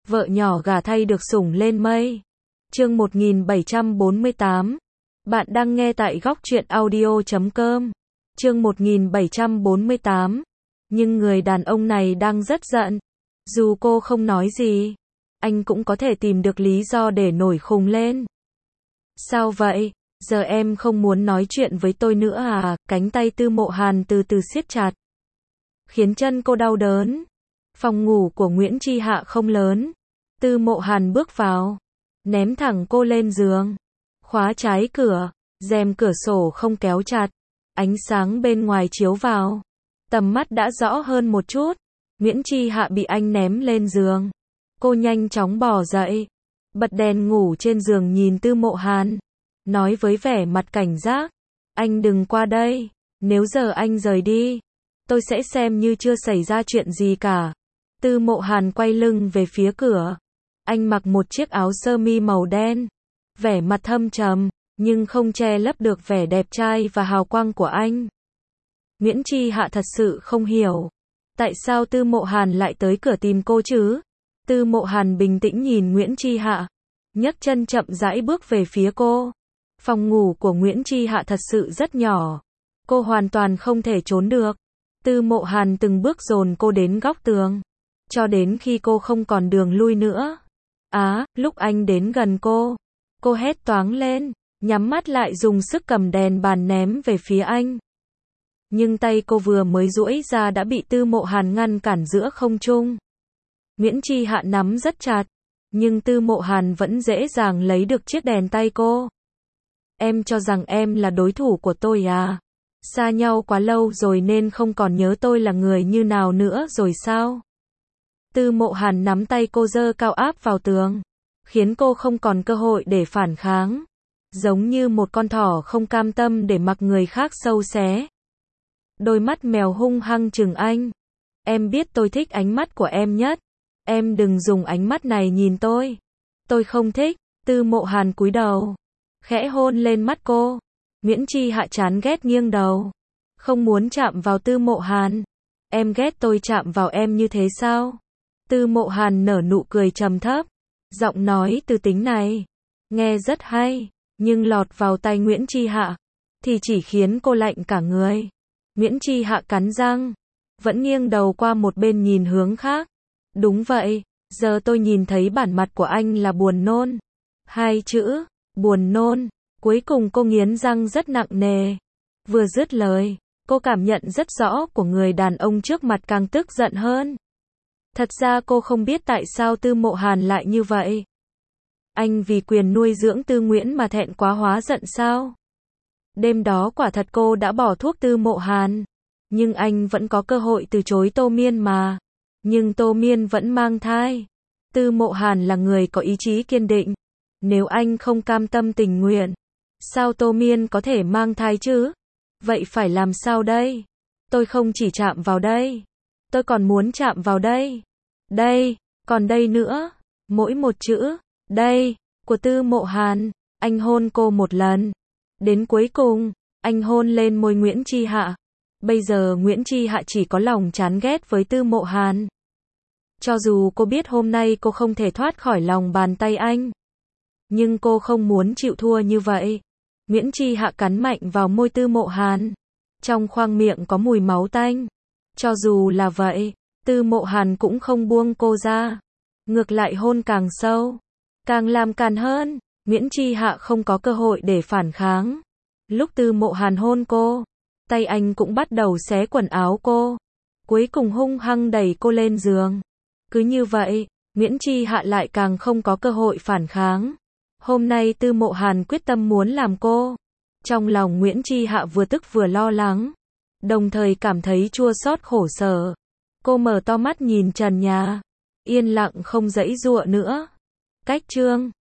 Vợ nhỏ gả thay được sủng lên mây. Chương 1748. Bạn đang nghe tại góc truyện audio.com. Chương 1748. Nhưng người đàn ông này đang rất giận. Dù cô không nói gì, anh cũng có thể tìm được lý do để nổi khùng lên. Sao vậy? Giờ em không muốn nói chuyện với tôi nữa à? Cánh tay Tư Mộ Hàn từ từ siết chặt, khiến chân cô đau đớn. Phòng ngủ của Nguyễn Chi Hạ không lớn. Tư Mộ Hàn bước vào, ném thẳng cô lên giường, khóa trái cửa, rèm cửa sổ không kéo chặt, ánh sáng bên ngoài chiếu vào, tầm mắt đã rõ hơn một chút. Nguyễn Chi Hạ bị anh ném lên giường, cô nhanh chóng bò dậy, bật đèn ngủ trên giường nhìn Tư Mộ Hàn, nói với vẻ mặt cảnh giác, anh đừng qua đây, nếu giờ anh rời đi, tôi sẽ xem như chưa xảy ra chuyện gì cả. Tư Mộ Hàn quay lưng về phía cửa. Anh mặc một chiếc áo sơ mi màu đen, vẻ mặt thâm trầm, nhưng không che lấp được vẻ đẹp trai và hào quang của anh. Nguyễn Chi Hạ thật sự không hiểu, tại sao Tư Mộ Hàn lại tới cửa tìm cô chứ? Tư Mộ Hàn bình tĩnh nhìn Nguyễn Chi Hạ, nhấc chân chậm rãi bước về phía cô. Phòng ngủ của Nguyễn Chi Hạ thật sự rất nhỏ, cô hoàn toàn không thể trốn được. Tư Mộ Hàn từng bước dồn cô đến góc tường, cho đến khi cô không còn đường lui nữa. Lúc anh đến gần cô hét toáng lên, nhắm mắt lại dùng sức cầm đèn bàn ném về phía anh. Nhưng tay cô vừa mới duỗi ra đã bị Tư Mộ Hàn ngăn cản giữa không trung. Nguyễn Chi Hạ nắm rất chặt, nhưng Tư Mộ Hàn vẫn dễ dàng lấy được chiếc đèn tay cô. Em cho rằng em là đối thủ của tôi à? Xa nhau quá lâu rồi nên không còn nhớ tôi là người như nào nữa rồi sao? Tư Mộ Hàn nắm tay cô giơ cao áp vào tường, khiến cô không còn cơ hội để phản kháng, giống như một con thỏ không cam tâm để mặc người khác sâu xé. Đôi mắt mèo hung hăng trừng anh. Em biết tôi thích ánh mắt của em nhất. Em đừng dùng ánh mắt này nhìn tôi. Tôi không thích. Tư Mộ Hàn cúi đầu, khẽ hôn lên mắt cô. Nguyễn Chi Hạ chán ghét nghiêng đầu, không muốn chạm vào Tư Mộ Hàn. Em ghét tôi chạm vào em như thế sao? Tư Mộ Hàn nở nụ cười trầm thấp, giọng nói từ tính này, nghe rất hay, nhưng lọt vào tai Nguyễn Chi Hạ, thì chỉ khiến cô lạnh cả người. Nguyễn Chi Hạ cắn răng, vẫn nghiêng đầu qua một bên nhìn hướng khác. Đúng vậy, giờ tôi nhìn thấy bản mặt của anh là buồn nôn. Hai chữ, buồn nôn, cuối cùng cô nghiến răng rất nặng nề. Vừa dứt lời, cô cảm nhận rất rõ của người đàn ông trước mặt càng tức giận hơn. Thật ra cô không biết tại sao Tư Mộ Hàn lại như vậy. Anh vì quyền nuôi dưỡng Tư Nguyễn mà thẹn quá hóa giận sao? Đêm đó quả thật cô đã bỏ thuốc Tư Mộ Hàn, nhưng anh vẫn có cơ hội từ chối Tô Miên mà. Nhưng Tô Miên vẫn mang thai. Tư Mộ Hàn là người có ý chí kiên định. Nếu anh không cam tâm tình nguyện, sao Tô Miên có thể mang thai chứ? Vậy phải làm sao đây? Tôi không chỉ chạm vào đây, tôi còn muốn chạm vào đây. Đây, còn đây nữa. Mỗi một chữ, đây, của Tư Mộ Hàn. Anh hôn cô một lần. Đến cuối cùng, anh hôn lên môi Nguyễn Chi Hạ. Bây giờ Nguyễn Chi Hạ chỉ có lòng chán ghét với Tư Mộ Hàn. Cho dù cô biết hôm nay cô không thể thoát khỏi lòng bàn tay anh, nhưng cô không muốn chịu thua như vậy. Nguyễn Chi Hạ cắn mạnh vào môi Tư Mộ Hàn. Trong khoang miệng có mùi máu tanh. Cho dù là vậy, Tư Mộ Hàn cũng không buông cô ra. Ngược lại hôn càng sâu, càng làm càn hơn. Nguyễn Chi Hạ không có cơ hội để phản kháng. Lúc Tư Mộ Hàn hôn cô, tay anh cũng bắt đầu xé quần áo cô. Cuối cùng hung hăng đẩy cô lên giường. Cứ như vậy, Nguyễn Chi Hạ lại càng không có cơ hội phản kháng. Hôm nay Tư Mộ Hàn quyết tâm muốn làm cô. Trong lòng Nguyễn Chi Hạ vừa tức vừa lo lắng, đồng thời cảm thấy chua xót khổ sở. Cô mở to mắt nhìn trần nhà, yên lặng không giãy giụa nữa. Cách chương